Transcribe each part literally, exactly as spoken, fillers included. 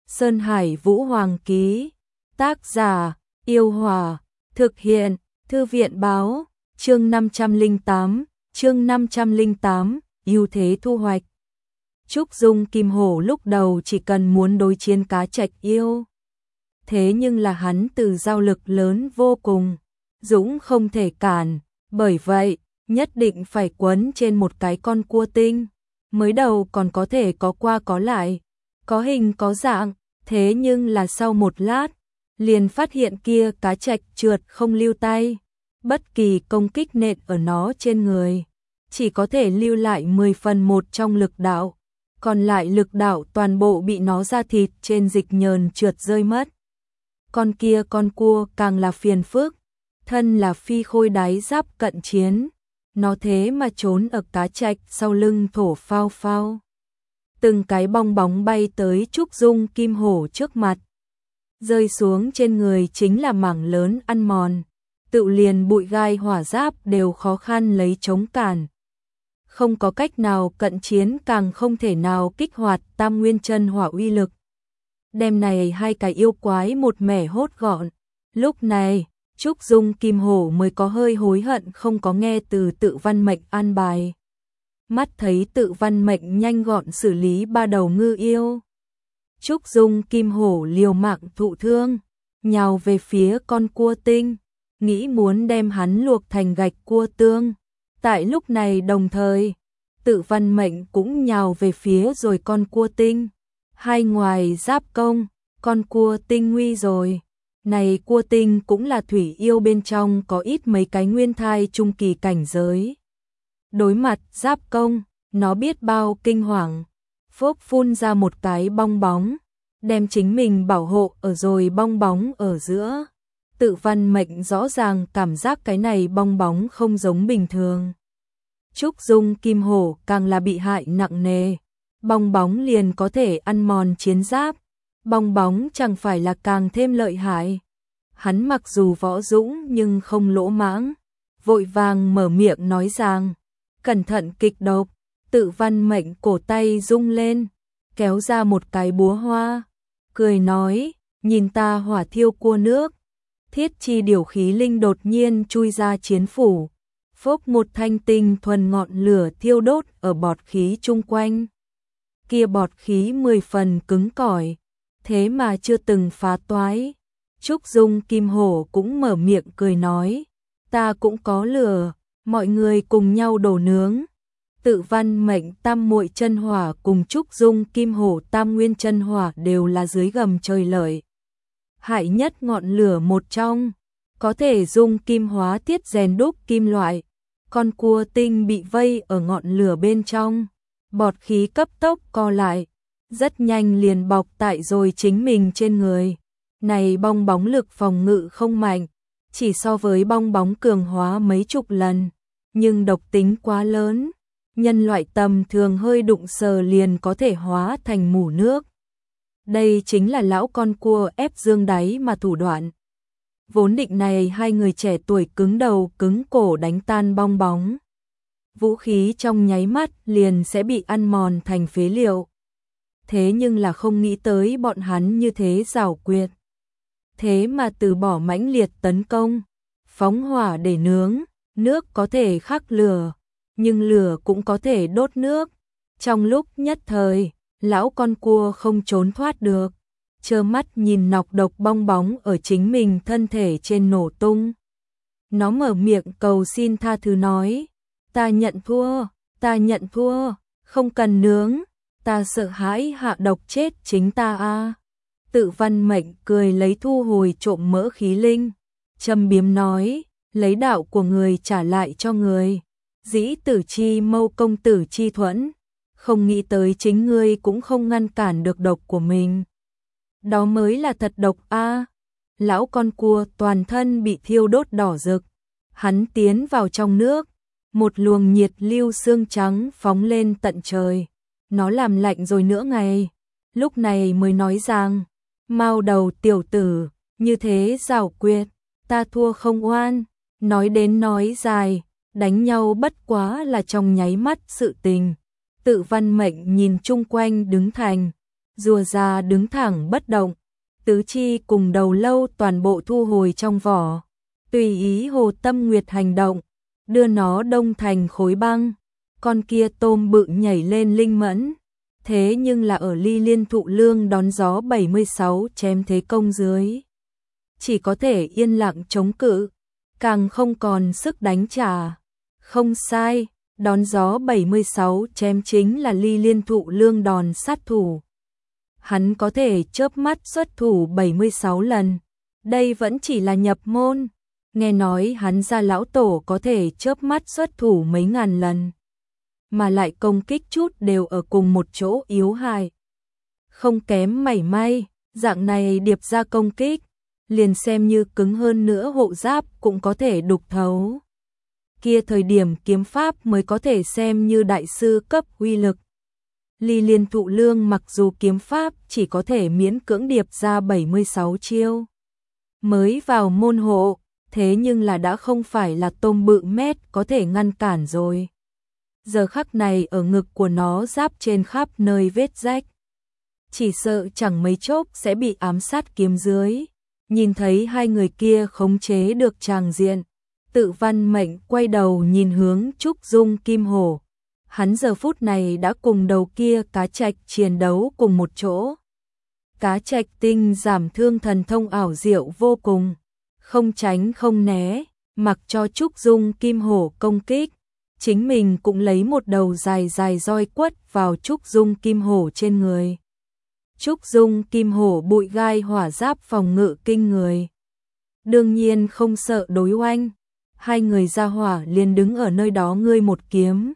Sơn Hải Vũ Hoàng ký. Tác giả: Yêu Hòa. Thực hiện: Thư viện báo. Chương năm trăm lẻ tám, chương năm trăm lẻ tám, ưu thế thu hoạch. Trúc Dung Kim Hổ lúc đầu chỉ cần muốn đối chiến cá trạch yêu. Thế nhưng là hắn từ giao lực lớn vô cùng, dũng không thể cản, bởi vậy, nhất định phải quấn trên một cái con cua tinh. Mới đầu còn có thể có qua có lại, có hình có dạng, thế nhưng là sau một lát, liền phát hiện kia cá trạch trượt không lưu tay. Bất kỳ công kích nện ở nó trên người, chỉ có thể lưu lại mười phần một trong lực đạo, còn lại lực đạo toàn bộ bị nó ra thịt trên dịch nhờn trượt rơi mất. Con kia con cua càng là phiền phức, thân là phi khôi đáy giáp cận chiến, nó thế mà trốn ở cá trạch sau lưng thổ phao phao. Từng cái bong bóng bay tới Trúc Dung Kim Hổ trước mặt, rơi xuống trên người chính là mảng lớn ăn mòn, tự liền bụi gai hỏa giáp đều khó khăn lấy chống cản. Không có cách nào cận chiến, càng không thể nào kích hoạt Tam Nguyên Chân Hỏa uy lực. Đêm này hai cái yêu quái một mẻ hốt gọn. Lúc này, Trúc Dung Kim Hổ mới có hơi hối hận không có nghe từ Tự Văn Mệnh an bài. Mắt thấy Tự Văn Mệnh nhanh gọn xử lý ba đầu ngư yêu, Trúc Dung Kim Hổ liều mạng thụ thương, nhào về phía con cua tinh, nghĩ muốn đem hắn luộc thành gạch cua tương. Tại lúc này đồng thời, Tự Văn Mệnh cũng nhào về phía rồi con cua tinh. Hai ngoài giáp công, con cua tinh nguy rồi. Này cua tinh cũng là thủy yêu bên trong có ít mấy cái nguyên thai trung kỳ cảnh giới. Đối mặt giáp công, nó biết bao kinh hoàng. Phốc phun ra một cái bong bóng, đem chính mình bảo hộ ở rồi bong bóng ở giữa. Tự Văn Mệnh rõ ràng cảm giác cái này bong bóng không giống bình thường. Trúc Dung Kim Hổ càng là bị hại nặng nề. Bong bóng liền có thể ăn mòn chiến giáp. Bong bóng chẳng phải là càng thêm lợi hại. Hắn mặc dù võ dũng nhưng không lỗ mãng, vội vàng mở miệng nói rằng, cẩn thận kịch độc. Tự Văn Mệnh cổ tay rung lên, kéo ra một cái búa hoa, cười nói, nhìn ta hỏa thiêu cua nước. Thiết chi điều khí linh đột nhiên chui ra chiến phủ, phốc một thanh tinh thuần ngọn lửa thiêu đốt ở bọt khí chung quanh. Kia bọt khí mười phần cứng cỏi, thế mà chưa từng phá toái. Trúc Dung Kim Hổ cũng mở miệng cười nói, ta cũng có lửa, mọi người cùng nhau đổ nướng. Tự Văn Mệnh Tam Muội Chân Hỏa cùng Trúc Dung Kim Hổ Tam Nguyên Chân Hỏa đều là dưới gầm trời lợi hại nhất ngọn lửa một trong, có thể dung kim hóa tiết rèn đúc kim loại. Con cua tinh bị vây ở ngọn lửa bên trong, bọt khí cấp tốc co lại, rất nhanh liền bọc tại rồi chính mình trên người. Này bong bóng lực phòng ngự không mạnh, chỉ so với bong bóng cường hóa mấy chục lần, nhưng độc tính quá lớn, nhân loại tầm thường hơi đụng sờ liền có thể hóa thành mủ nước. Đây chính là lão con cua ép dương đáy mà thủ đoạn. Vốn định này hai người trẻ tuổi cứng đầu cứng cổ đánh tan bong bóng, vũ khí trong nháy mắt liền sẽ bị ăn mòn thành phế liệu. Thế nhưng là không nghĩ tới bọn hắn như thế giảo quyệt, thế mà từ bỏ mãnh liệt tấn công. Phóng hỏa để nướng, nước có thể khắc lửa, nhưng lửa cũng có thể đốt nước. Trong lúc nhất thời, lão con cua không trốn thoát được, trơ mắt nhìn nọc độc bong bóng ở chính mình thân thể trên nổ tung. Nó mở miệng cầu xin tha thứ nói, ta nhận thua, ta nhận thua, không cần nướng, ta sợ hãi hạ độc chết chính ta a. Tự Văn Mệnh cười lấy thu hồi trộm mỡ khí linh, châm biếm nói, lấy đạo của người trả lại cho người, dĩ tử chi mâu công tử chi thuẫn, không nghĩ tới chính ngươi cũng không ngăn cản được độc của mình. Đó mới là thật độc a. Lão con cua toàn thân bị thiêu đốt đỏ rực, hắn tiến vào trong nước, một luồng nhiệt lưu xương trắng phóng lên tận trời, nó làm lạnh rồi nửa ngày, lúc này mới nói rằng, mau đầu tiểu tử, như thế giảo quyệt, ta thua không oan. Nói đến nói dài, đánh nhau bất quá là trong nháy mắt sự tình. Tự Văn Mệnh nhìn chung quanh đứng thành, Rùa già đứng thẳng bất động, tứ chi cùng đầu lâu toàn bộ thu hồi trong vỏ, tùy ý Hồ Tâm Nguyệt hành động, đưa nó đông thành khối băng. Con kia tôm bự nhảy lên linh mẫn, thế nhưng là ở Ly Liên Thụ Lương đón gió bảy mươi sáu chém thế công dưới, chỉ có thể yên lặng chống cự, càng không còn sức đánh trả. Không sai, đón gió bảy mươi sáu chém chính là Ly Liên Thụ Lương đòn sát thủ. Hắn có thể chớp mắt xuất thủ bảy mươi sáu lần, đây vẫn chỉ là nhập môn, nghe nói hắn gia lão tổ có thể chớp mắt xuất thủ mấy ngàn lần, mà lại công kích chút đều ở cùng một chỗ yếu hại. Không kém mảy may, dạng này điệp ra công kích, liền xem như cứng hơn nữa hộ giáp cũng có thể đục thấu. Kia thời điểm kiếm pháp mới có thể xem như đại sư cấp uy lực. Ly Liên Thụ Lương mặc dù kiếm pháp chỉ có thể miễn cưỡng điệp ra bảy mươi sáu chiêu, mới vào môn hộ, thế nhưng là đã không phải là tôm bự mét có thể ngăn cản rồi. Giờ khắc này ở ngực của nó giáp trên khắp nơi vết rách, chỉ sợ chẳng mấy chốc sẽ bị ám sát kiếm dưới. Nhìn thấy hai người kia khống chế được tràng diện, Tự Văn Mệnh quay đầu nhìn hướng Trúc Dung Kim Hổ. Hắn giờ phút này đã cùng đầu kia cá trạch chiến đấu cùng một chỗ. Cá trạch tinh giảm thương thần thông ảo diệu vô cùng, không tránh không né, mặc cho Trúc Dung Kim Hổ công kích, chính mình cũng lấy một đầu dài dài roi quất vào Trúc Dung Kim Hổ trên người. Trúc Dung Kim Hổ bụi gai hỏa giáp phòng ngự kinh người, đương nhiên không sợ đối oanh. Hai người ra hỏa liền đứng ở nơi đó, ngươi một kiếm,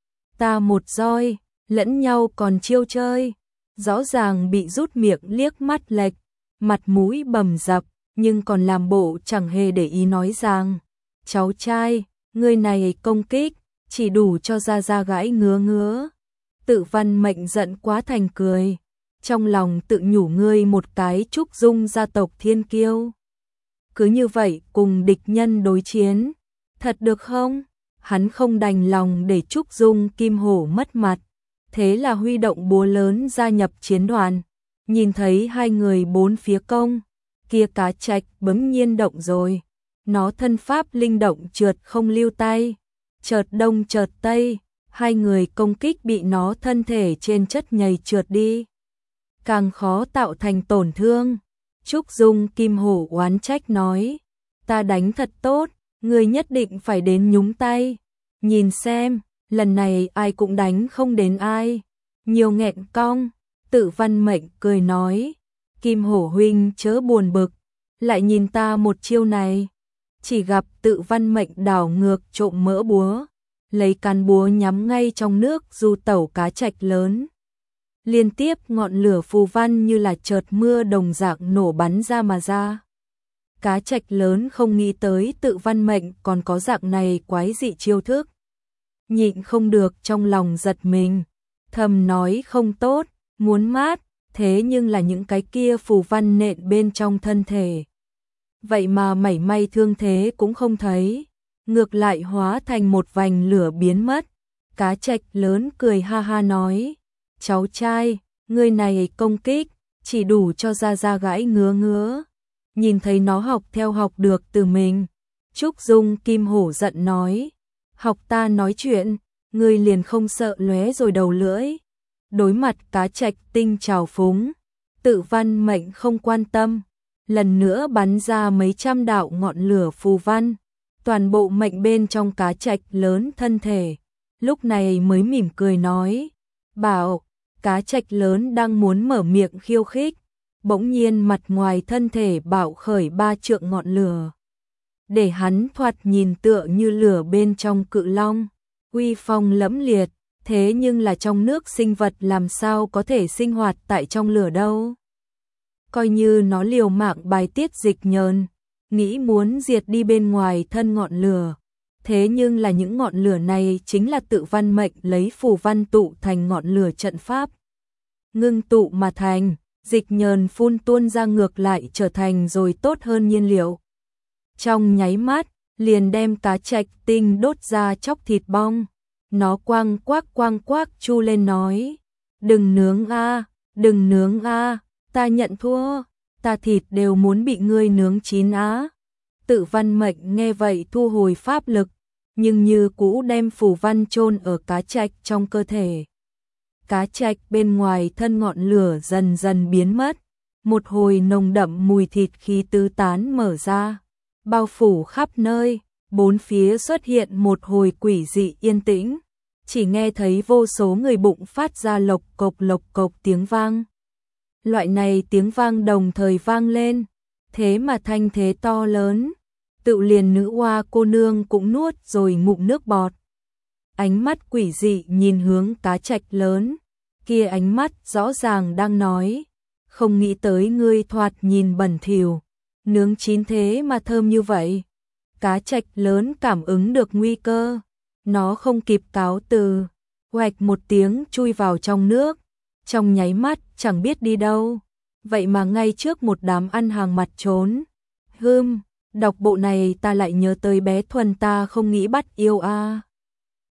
ta một roi, lẫn nhau còn chiêu chơi, rõ ràng bị rút miệng liếc mắt lệch, mặt mũi bầm dập, nhưng còn làm bộ chẳng hề để ý nói rằng, cháu trai, ngươi này công kích, chỉ đủ cho ra ra gãi ngứa ngứa. Tự Văn Mệnh giận quá thành cười, trong lòng tự nhủ ngươi một cái Trúc Dung gia tộc thiên kiêu, cứ như vậy cùng địch nhân đối chiến, thật được không? Hắn không đành lòng để Trúc Dung Kim Hổ mất mặt, thế là huy động búa lớn gia nhập chiến đoàn. Nhìn thấy hai người bốn phía công, kia cá trạch bỗng nhiên động rồi, nó thân pháp linh động trượt không lưu tay, chợt đông chợt tây, hai người công kích bị nó thân thể trên chất nhầy trượt đi, càng khó tạo thành tổn thương. Trúc Dung Kim Hổ oán trách nói, ta đánh thật tốt, ngươi nhất định phải đến nhúng tay, nhìn xem, lần này ai cũng đánh không đến ai, nhiều nghẹn cong. Tự Văn Mệnh cười nói, Kim Hổ huynh chớ buồn bực, lại nhìn ta một chiêu này. Chỉ gặp Tự Văn Mệnh đảo ngược trộm mỡ búa, lấy cán búa nhắm ngay trong nước du tẩu cá trạch lớn. Liên tiếp ngọn lửa phù văn như là chợt mưa đồng dạng nổ bắn ra mà ra. Cá trạch lớn không nghĩ tới Tự Văn Mệnh còn có dạng này quái dị chiêu thức, nhịn không được trong lòng giật mình, thầm nói không tốt, muốn mát, thế nhưng là những cái kia phù văn nện bên trong thân thể, vậy mà mảy may thương thế cũng không thấy, ngược lại hóa thành một vành lửa biến mất. Cá trạch lớn cười ha ha nói, cháu trai, ngươi này công kích, chỉ đủ cho ra ra gãi ngứa ngứa. Nhìn thấy nó học theo học được từ mình, Trúc Dung Kim Hổ giận nói, học ta nói chuyện, ngươi liền không sợ lóe rồi đầu lưỡi. Đối mặt cá trạch tinh trào phúng, Tự Văn Mệnh không quan tâm, lần nữa bắn ra mấy trăm đạo ngọn lửa phù văn, toàn bộ mệnh bên trong cá trạch lớn thân thể. Lúc này mới mỉm cười nói, bảo, cá trạch lớn đang muốn mở miệng khiêu khích, bỗng nhiên mặt ngoài thân thể bạo khởi ba trượng ngọn lửa, để hắn thoạt nhìn tựa như lửa bên trong cự long, uy phong lẫm liệt, thế nhưng là trong nước sinh vật làm sao có thể sinh hoạt tại trong lửa đâu. Coi như nó liều mạng bài tiết dịch nhờn, nghĩ muốn diệt đi bên ngoài thân ngọn lửa, thế nhưng là những ngọn lửa này chính là Tự Văn Mệnh lấy phù văn tụ thành ngọn lửa trận pháp, ngưng tụ mà thành, dịch nhờn phun tuôn ra ngược lại trở thành rồi tốt hơn nhiên liệu. Trong nháy mắt, liền đem cá trạch tinh đốt ra chóc thịt bong. Nó quang quác quang quác chu lên nói, đừng nướng a, Đừng nướng a, ta nhận thua, ta thịt đều muốn bị ngươi nướng chín á. Tự Văn Mệnh nghe vậy thu hồi pháp lực, nhưng như cũ đem phù văn chôn ở cá trạch trong cơ thể. Cá trạch bên ngoài thân ngọn lửa dần dần biến mất, một hồi nồng đậm mùi thịt khí tứ tán mở ra, bao phủ khắp nơi, bốn phía xuất hiện một hồi quỷ dị yên tĩnh, chỉ nghe thấy vô số người bụng phát ra lộc cộc lộc cộc tiếng vang. Loại này tiếng vang đồng thời vang lên, thế mà thanh thế to lớn, tự liền nữ oa cô nương cũng nuốt rồi ngụm nước bọt. Ánh mắt quỷ dị nhìn hướng cá trạch lớn, kia ánh mắt rõ ràng đang nói, không nghĩ tới ngươi thoạt nhìn bẩn thỉu, nướng chín thế mà thơm như vậy. Cá trạch lớn cảm ứng được nguy cơ, nó không kịp cáo từ, hoạch một tiếng chui vào trong nước, trong nháy mắt chẳng biết đi đâu, vậy mà ngay trước một đám ăn hàng mặt trốn. Hưm, đọc bộ này ta lại nhớ tới bé Thuần ta không nghĩ bắt yêu a. À.